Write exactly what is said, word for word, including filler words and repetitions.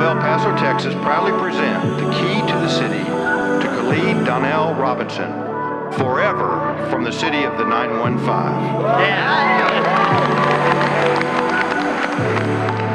El Paso, Texas proudly present the key to the city to Khalid Donnell Robinson, forever from the city of the nine one five. Yeah.